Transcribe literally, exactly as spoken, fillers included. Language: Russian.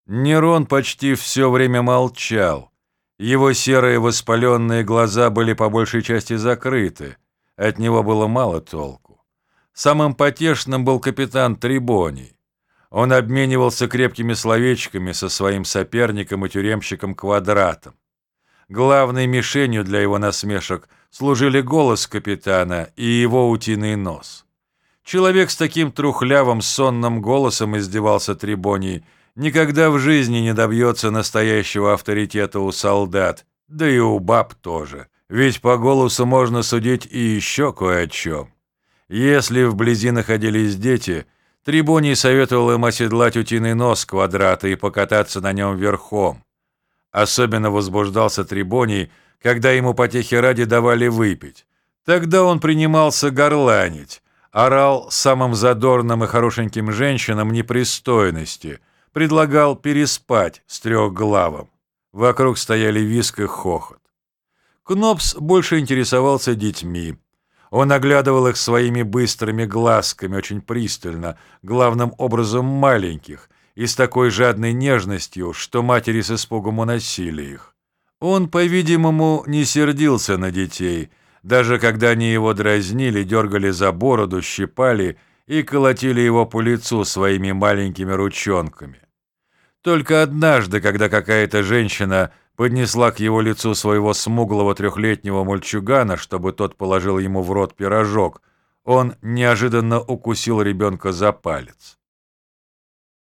Нерон почти все время молчал. Его серые воспаленные глаза были по большей части закрыты. От него было мало толку. Самым потешным был капитан Трибоний. Он обменивался крепкими словечками со своим соперником и тюремщиком Квадратом. Главной мишенью для его насмешек служили голос капитана и его утиный нос. Человек с таким трухлявым сонным голосом, издевался Трибоний, никогда в жизни не добьется настоящего авторитета у солдат, да и у баб тоже, ведь по голосу можно судить и еще кое о чем. Если вблизи находились дети, Трибоний советовал им оседлать утиный нос Квадрата и покататься на нем верхом. Особенно возбуждался Трибоний, когда ему потехи ради давали выпить. Тогда он принимался горланить, орал самым задорным и хорошеньким женщинам непристойности, предлагал переспать с трехглавым. Вокруг стояли визг и хохот. Кнопс больше интересовался детьми. Он оглядывал их своими быстрыми глазками очень пристально, главным образом маленьких, и с такой жадной нежностью, что матери с испугом уносили их. Он, по-видимому, не сердился на детей, даже когда они его дразнили, дергали за бороду, щипали и колотили его по лицу своими маленькими ручонками. Только однажды, когда какая-то женщина поднесла к его лицу своего смуглого трехлетнего мальчугана, чтобы тот положил ему в рот пирожок, он неожиданно укусил ребенка за палец.